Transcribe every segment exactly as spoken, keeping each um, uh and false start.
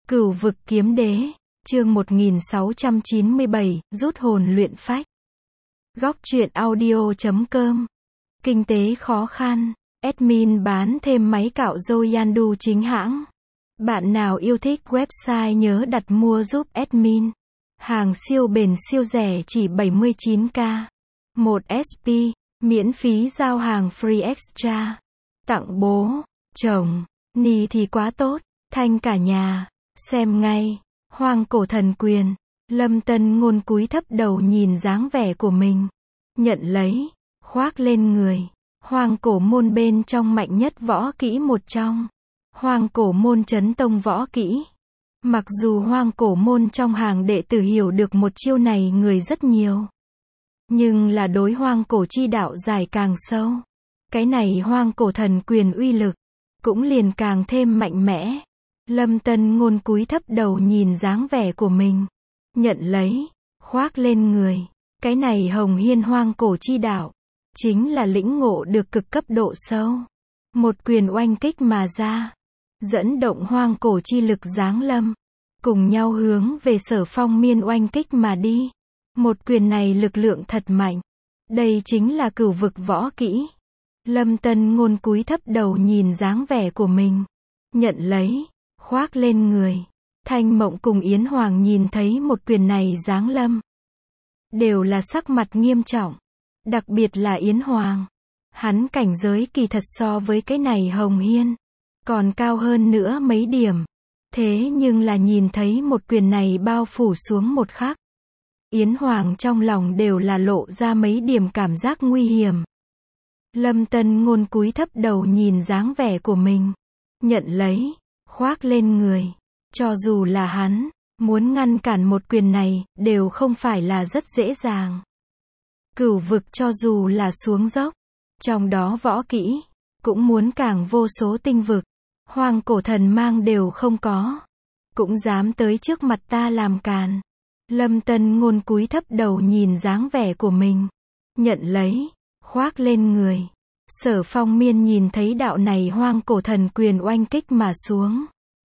Cửu vực kiếm đế, chương một nghìn sáu trăm chín mươi bảy, rút hồn luyện phách. Góc truyện audio chấm com. Kinh tế khó khăn, admin bán thêm máy cạo râu Yandu chính hãng. Bạn nào yêu thích website nhớ đặt mua giúp admin. Hàng siêu bền siêu rẻ chỉ bảy mươi chín k. một ét pê, miễn phí giao hàng free extra. Tặng bố, chồng, ni thì quá tốt, thanh cả nhà. Xem ngay, Hoang Cổ Thần Quyền. Lâm Tân Ngôn cúi thấp đầu nhìn dáng vẻ của mình. Nhận lấy, khoác lên người. Hoang Cổ môn bên trong mạnh nhất võ kỹ một trong. Hoang Cổ môn chấn tông võ kỹ. Mặc dù Hoang Cổ môn trong hàng đệ tử hiểu được một chiêu này người rất nhiều. Nhưng là đối Hoang Cổ chi đạo dài càng sâu. Cái này Hoang Cổ Thần Quyền uy lực, cũng liền càng thêm mạnh mẽ. Lâm Tân Ngôn cúi thấp đầu nhìn dáng vẻ của mình. Nhận lấy, khoác lên người. Cái này Hồng Hiên Hoang Cổ chi đạo, chính là lĩnh ngộ được cực cấp độ sâu. Một quyền oanh kích mà ra, dẫn động Hoang Cổ chi lực giáng lâm, cùng nhau hướng về Sở Phong Miên oanh kích mà đi. Một quyền này lực lượng thật mạnh. Đây chính là cửu vực võ kỹ. Lâm Tân Ngôn cúi thấp đầu nhìn dáng vẻ của mình. Nhận lấy, khoác lên người. Thanh Mộng cùng Yến Hoàng nhìn thấy một quyền này giáng lâm, đều là sắc mặt nghiêm trọng. Đặc biệt là Yến Hoàng. Hắn cảnh giới kỳ thật so với cái này Hồng Hiên còn cao hơn nữa mấy điểm. Thế nhưng là nhìn thấy một quyền này bao phủ xuống một khắc, Yến Hoàng trong lòng đều là lộ ra mấy điểm cảm giác nguy hiểm. Lâm Tân Ngôn cúi thấp đầu nhìn dáng vẻ của mình. Nhận lấy, khoác lên người. Cho dù là hắn, muốn ngăn cản một quyền này, đều không phải là rất dễ dàng. Cửu vực cho dù là xuống dốc, trong đó võ kỹ, cũng muốn càng vô số tinh vực. Hoang Cổ thần mang đều không có, cũng dám tới trước mặt ta làm càn. Lâm Tân Ngôn cúi thấp đầu nhìn dáng vẻ của mình. Nhận lấy, khoác lên người. Sở Phong Miên nhìn thấy đạo này Hoang Cổ thần quyền oanh kích mà xuống,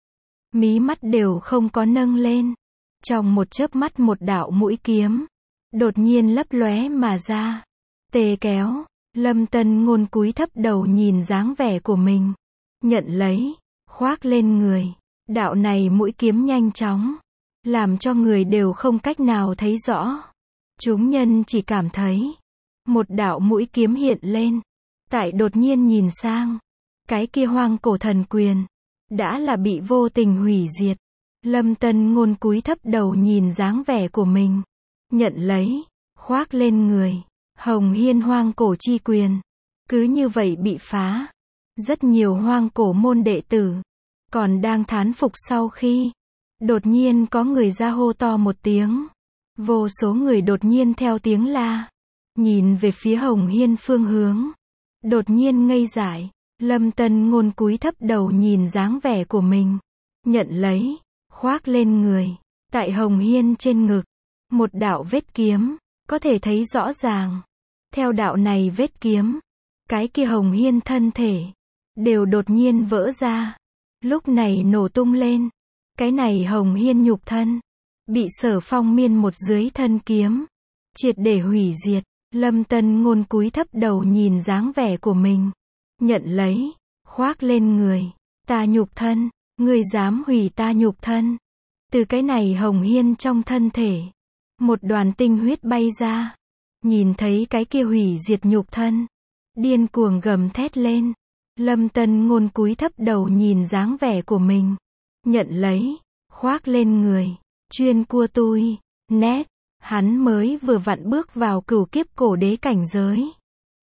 mí mắt đều không có nâng lên. Trong một chớp mắt một đạo mũi kiếm đột nhiên lấp lóe mà ra. Tê kéo. Lâm Tân Ngôn cúi thấp đầu nhìn dáng vẻ của mình. Nhận lấy, khoác lên người. Đạo này mũi kiếm nhanh chóng, làm cho người đều không cách nào thấy rõ. Chúng nhân chỉ cảm thấy một đạo mũi kiếm hiện lên. Tại đột nhiên nhìn sang, cái kia Hoang Cổ thần quyền đã là bị vô tình hủy diệt. Lâm Tân Ngôn cúi thấp đầu nhìn dáng vẻ của mình. Nhận lấy, khoác lên người. Hồng Hiên Hoang Cổ chi quyền cứ như vậy bị phá. Rất nhiều Hoang Cổ môn đệ tử còn đang thán phục, sau khi đột nhiên có người ra hô to một tiếng, vô số người đột nhiên theo tiếng la nhìn về phía Hồng Hiên phương hướng, đột nhiên ngây dại. Lâm Tân Ngôn cúi thấp đầu nhìn dáng vẻ của mình. Nhận lấy, khoác lên người. Tại Hồng Hiên trên ngực, một đạo vết kiếm, có thể thấy rõ ràng. Theo đạo này vết kiếm, cái kia Hồng Hiên thân thể đều đột nhiên vỡ ra, lúc này nổ tung lên. Cái này Hồng Hiên nhục thân bị Sở Phong Miên một dưới thân kiếm triệt để hủy diệt. Lâm Tân Ngôn cúi thấp đầu nhìn dáng vẻ của mình. Nhận lấy, khoác lên người. Ta nhục thân, ngươi dám hủy ta nhục thân? Từ cái này Hồng Hiên trong thân thể, một đoàn tinh huyết bay ra. Nhìn thấy cái kia hủy diệt nhục thân, điên cuồng gầm thét lên. Lâm Tân Ngôn cúi thấp đầu nhìn dáng vẻ của mình. Nhận lấy, khoác lên người. Chuyên cua tui, nét. Hắn mới vừa vặn bước vào cửu kiếp cổ đế cảnh giới.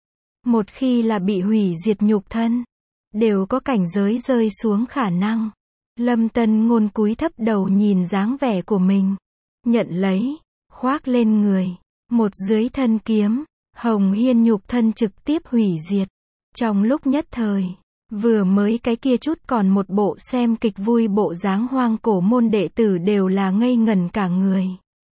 Một khi là bị hủy diệt nhục thân, đều có cảnh giới rơi xuống khả năng. Lâm Tân Ngôn cúi thấp đầu nhìn dáng vẻ của mình. Nhận lấy, khoác lên người. Một dưới thân kiếm, Hồng Hiên nhục thân trực tiếp hủy diệt. Trong lúc nhất thời, vừa mới cái kia chút còn một bộ xem kịch vui bộ dáng Hoang Cổ môn đệ tử đều là ngây ngẩn cả người.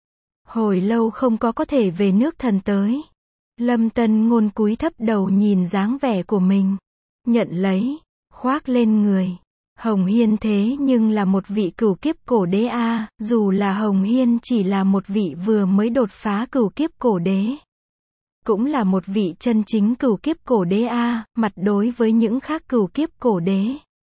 Hồi lâu không có có thể về nước thần tới. Lâm Tân Ngôn cúi thấp đầu nhìn dáng vẻ của mình. Nhận lấy, khoác lên người. Hồng Hiên thế nhưng là một vị cửu kiếp cổ đế a, dù là Hồng Hiên chỉ là một vị vừa mới đột phá cửu kiếp cổ đế. Cũng là một vị chân chính cửu kiếp cổ đế a, mặt đối với những khác cửu kiếp cổ đế.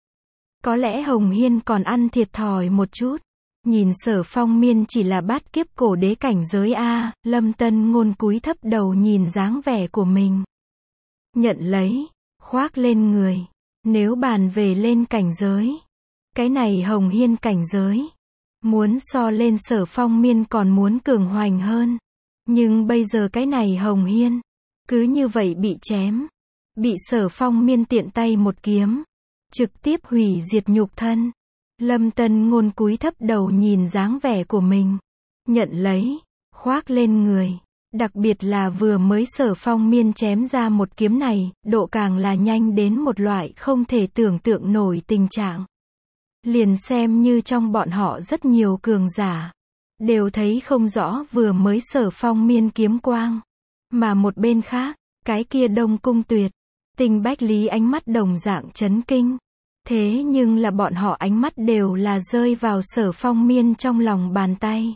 Có lẽ Hồng Hiên còn ăn thiệt thòi một chút. Nhìn Sở Phong Miên chỉ là bát kiếp cổ đế cảnh giới a, Lâm Tân Ngôn cúi thấp đầu nhìn dáng vẻ của mình. Nhận lấy, khoác lên người. Nếu bàn về lên cảnh giới, cái này Hồng Hiên cảnh giới, muốn so lên Sở Phong Miên còn muốn cường hoành hơn. Nhưng bây giờ cái này Hồng Hiên, cứ như vậy bị chém. Bị Sở Phong Miên tiện tay một kiếm, trực tiếp hủy diệt nhục thân. Lâm Tân Ngôn cúi thấp đầu nhìn dáng vẻ của mình. Nhận lấy, khoác lên người. Đặc biệt là vừa mới Sở Phong Miên chém ra một kiếm này, độ càng là nhanh đến một loại không thể tưởng tượng nổi tình trạng. Liền xem như trong bọn họ rất nhiều cường giả, đều thấy không rõ vừa mới Sở Phong Miên kiếm quang. Mà một bên khác, cái kia Đông Cung Tuyệt, Tinh Bách Lý ánh mắt đồng dạng chấn kinh. Thế nhưng là bọn họ ánh mắt đều là rơi vào Sở Phong Miên trong lòng bàn tay.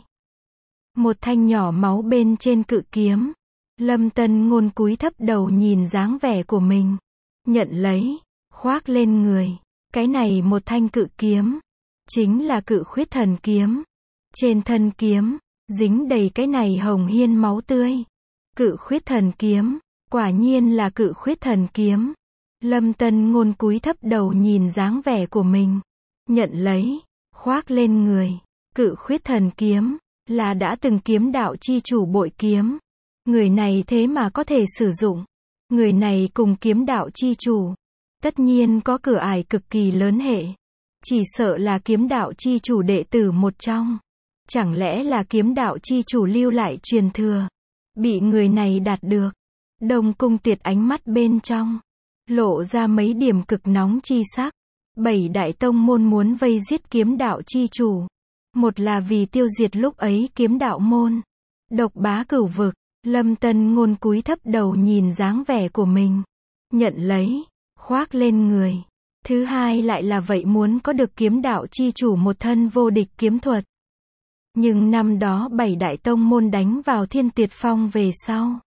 Một thanh nhỏ máu bên trên cự kiếm. Lâm Tân Ngôn cúi thấp đầu nhìn dáng vẻ của mình. Nhận lấy, khoác lên người. Cái này một thanh cự kiếm, chính là Cự Khuyết Thần Kiếm. Trên thân kiếm, dính đầy cái này Hồng Hiên máu tươi. Cự Khuyết Thần Kiếm, quả nhiên là Cự Khuyết Thần Kiếm. Lâm Tân Ngôn cúi thấp đầu nhìn dáng vẻ của mình. Nhận lấy, khoác lên người. Cự Khuyết Thần Kiếm, là đã từng kiếm đạo chi chủ bội kiếm. Người này thế mà có thể sử dụng. Người này cùng kiếm đạo chi chủ, tất nhiên có cửa ải cực kỳ lớn hệ. Chỉ sợ là kiếm đạo chi chủ đệ tử một trong. Chẳng lẽ là kiếm đạo chi chủ lưu lại truyền thừa. Bị người này đạt được. Đông Cung Tuyệt ánh mắt bên trong, lộ ra mấy điểm cực nóng chi sắc. Bảy đại tông môn muốn vây giết kiếm đạo chi chủ. Một là vì tiêu diệt lúc ấy kiếm đạo môn. Độc bá cửu vực. Lâm Tân Ngôn cúi thấp đầu nhìn dáng vẻ của mình. Nhận lấy, khoác lên người. Thứ hai lại là vậy muốn có được kiếm đạo chi chủ một thân vô địch kiếm thuật. Nhưng năm đó bảy đại tông môn đánh vào Thiên Tuyệt Phong về sau,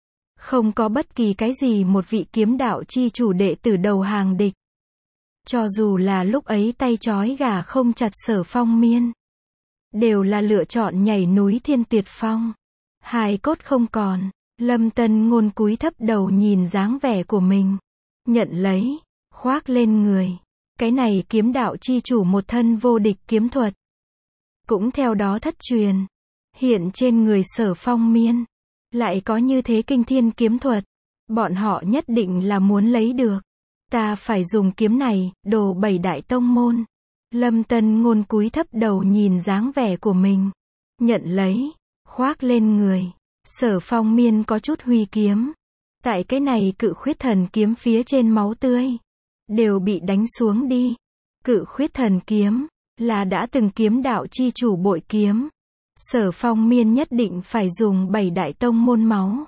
không có bất kỳ cái gì một vị kiếm đạo chi chủ đệ tử đầu hàng địch. Cho dù là lúc ấy tay trói gà không chặt Sở Phong Miên, đều là lựa chọn nhảy núi Thiên Tuyệt Phong. Hài cốt không còn. Lâm Tân Ngôn cúi thấp đầu nhìn dáng vẻ của mình. Nhận lấy, khoác lên người. Cái này kiếm đạo chi chủ một thân vô địch kiếm thuật, cũng theo đó thất truyền. Hiện trên người Sở Phong Miên, lại có như thế kinh thiên kiếm thuật. Bọn họ nhất định là muốn lấy được. Ta phải dùng kiếm này, đồ bảy đại tông môn. Lâm Tân Ngôn cúi thấp đầu nhìn dáng vẻ của mình. Nhận lấy, khoác lên người. Sở Phong Miên có chút huy kiếm. Tại cái này Cự Khuyết Thần Kiếm phía trên máu tươi, đều bị đánh xuống đi. Cự Khuyết Thần Kiếm, là đã từng kiếm đạo chi chủ bội kiếm. Sở Phong Miên nhất định phải dùng bảy đại tông môn máu.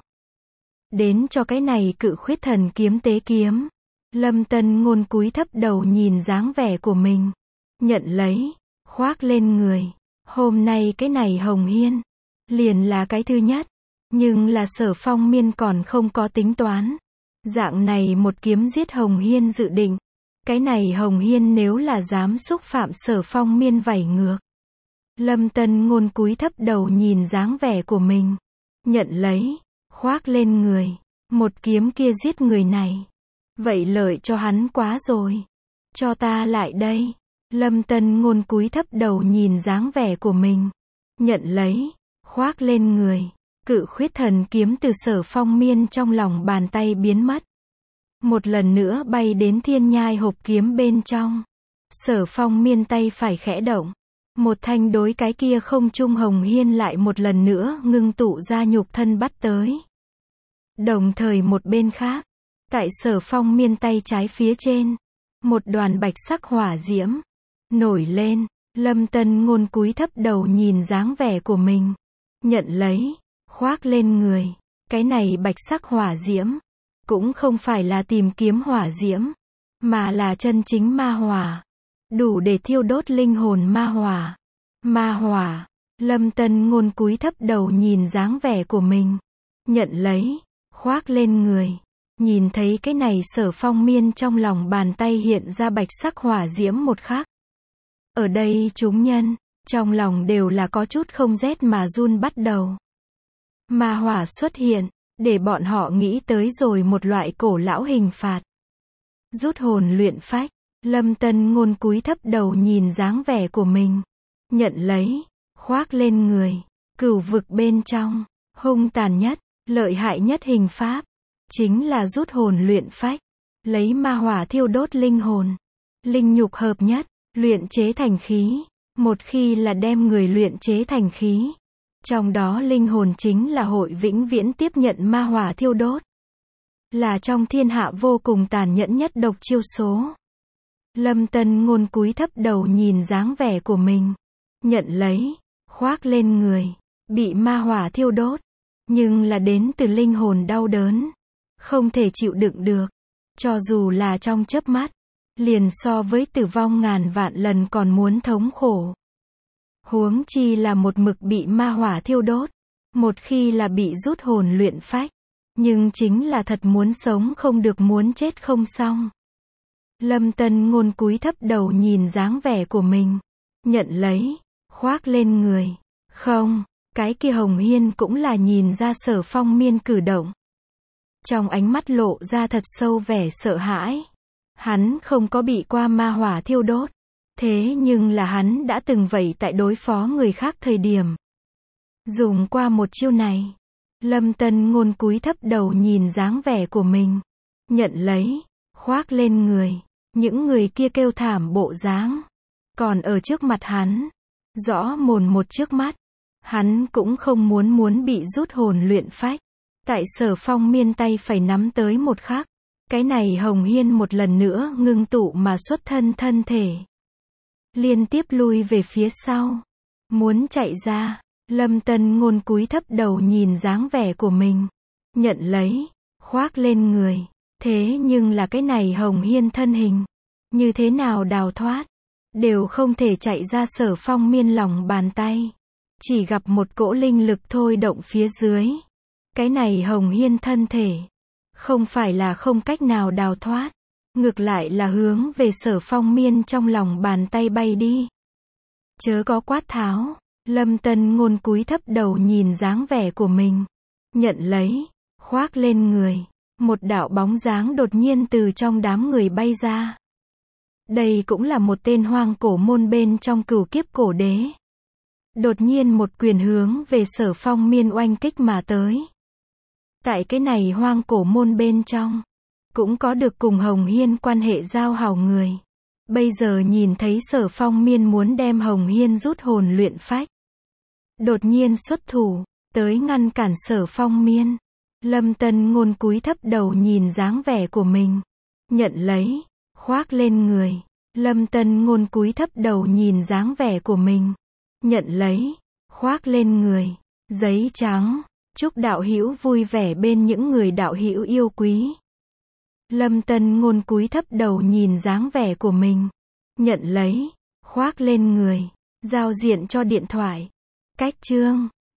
Đến cho cái này Cự Khuyết Thần Kiếm tế kiếm. Lâm Tân Ngôn cúi thấp đầu nhìn dáng vẻ của mình. Nhận lấy, khoác lên người. Hôm nay cái này Hồng Hiên, liền là cái thứ nhất. Nhưng là Sở Phong Miên còn không có tính toán. Dạng này một kiếm giết Hồng Hiên dự định. Cái này Hồng Hiên nếu là dám xúc phạm Sở Phong Miên vảy ngược. Lâm Tân Ngôn cúi thấp đầu nhìn dáng vẻ của mình. Nhận lấy, khoác lên người. Một kiếm kia giết người này, vậy lợi cho hắn quá rồi. Cho ta lại đây. Lâm Tân Ngôn cúi thấp đầu nhìn dáng vẻ của mình. Nhận lấy, khoác lên người. Cự Khuyết Thần Kiếm từ Sở Phong Miên trong lòng bàn tay biến mất. Một lần nữa bay đến thiên nhai hộp kiếm bên trong. Sở Phong Miên tay phải khẽ động. Một thanh đối cái kia không trung Hồng Hiên lại một lần nữa ngưng tụ ra nhục thân bắt tới. Đồng thời một bên khác, tại Sở Phong Miên tay trái phía trên, một đoàn bạch sắc hỏa diễm nổi lên. Lâm Tân Ngôn cúi thấp đầu nhìn dáng vẻ của mình. Nhận lấy, khoác lên người. Cái này bạch sắc hỏa diễm, cũng không phải là tìm kiếm hỏa diễm, mà là chân chính ma hỏa. đủ để thiêu đốt linh hồn ma hỏa. Ma hỏa. Lâm Tân Ngôn cúi thấp đầu nhìn dáng vẻ của mình. Nhận lấy. Khoác lên người. Nhìn thấy cái này Sở Phong Miên trong lòng bàn tay hiện ra bạch sắc hỏa diễm một khắc. Ở đây chúng nhân, trong lòng đều là có chút không rét mà run bắt đầu. Ma hỏa xuất hiện, để bọn họ nghĩ tới rồi một loại cổ lão hình phạt. Rút hồn luyện phách. Lâm Tân Ngôn cúi thấp đầu nhìn dáng vẻ của mình. Nhận lấy. Khoác lên người. Cửu vực bên trong. Hung tàn nhất, lợi hại nhất hình pháp. Chính là rút hồn luyện phách. Lấy ma hỏa thiêu đốt linh hồn. Linh nhục hợp nhất. Luyện chế thành khí. Một khi là đem người luyện chế thành khí. Trong đó linh hồn chính là hội vĩnh viễn tiếp nhận ma hỏa thiêu đốt. Là trong thiên hạ vô cùng tàn nhẫn nhất độc chiêu số. Lâm Tân Ngôn cúi thấp đầu nhìn dáng vẻ của mình. Nhận lấy. Khoác lên người. Bị ma hỏa thiêu đốt. Nhưng là đến từ linh hồn đau đớn. Không thể chịu đựng được. Cho dù là trong chớp mắt. Liền so với tử vong ngàn vạn lần còn muốn thống khổ. Huống chi là một mực bị ma hỏa thiêu đốt. Một khi là bị rút hồn luyện phách. Nhưng chính là thật muốn sống không được muốn chết không xong. Lâm Tân Ngôn cúi thấp đầu nhìn dáng vẻ của mình. Nhận lấy. Khoác lên người. Không, cái kia Hồng Hiên cũng là nhìn ra Sở Phong Miên cử động. Trong ánh mắt lộ ra thật sâu vẻ sợ hãi. Hắn không có bị qua ma hỏa thiêu đốt. Thế nhưng là hắn đã từng vậy tại đối phó người khác thời điểm. Dùng qua một chiêu này. Lâm Tân Ngôn cúi thấp đầu nhìn dáng vẻ của mình. Nhận lấy. Khoác lên người. Những người kia kêu thảm bộ dáng. Còn ở trước mặt hắn. Rõ mồn một trước mắt. Hắn cũng không muốn muốn bị rút hồn luyện phách. Tại Sở Phong Miên tay phải nắm tới một khắc. Cái này Hồng Hiên một lần nữa ngưng tụ mà xuất thân thân thể. Liên tiếp lui về phía sau. Muốn chạy ra. Lâm Tân Ngôn cúi thấp đầu nhìn dáng vẻ của mình. Nhận lấy. Khoác lên người. Thế nhưng là cái này Hồng Hiên thân hình. Như thế nào đào thoát. Đều không thể chạy ra Sở Phong Miên lòng bàn tay. Chỉ gặp một cỗ linh lực thôi động phía dưới. Cái này Hồng Hiên thân thể. Không phải là không cách nào đào thoát. Ngược lại là hướng về Sở Phong Miên trong lòng bàn tay bay đi. Chớ có quát tháo. Lâm Tân Ngôn cúi thấp đầu nhìn dáng vẻ của mình. Nhận lấy. Khoác lên người. Một đạo bóng dáng đột nhiên từ trong đám người bay ra. Đây cũng là một tên hoang cổ môn bên trong cửu kiếp cổ đế. Đột nhiên một quyền hướng về Sở Phong Miên oanh kích mà tới. Tại cái này hoang cổ môn bên trong. Cũng có được cùng Hồng Hiên quan hệ giao hảo người. Bây giờ nhìn thấy Sở Phong Miên muốn đem Hồng Hiên rút hồn luyện phách. Đột nhiên xuất thủ. Tới ngăn cản Sở Phong Miên. Lâm Tân Ngôn cúi thấp đầu nhìn dáng vẻ của mình. Nhận lấy. Khoác lên người. Lâm Tân Ngôn cúi thấp đầu nhìn dáng vẻ của mình. Nhận lấy. Khoác lên người. Giấy trắng. Chúc đạo hữu vui vẻ bên những người đạo hữu yêu quý. Lâm Tân Ngôn cúi thấp đầu nhìn dáng vẻ của mình. Nhận lấy. Khoác lên người. Giao diện cho điện thoại. Cách chương.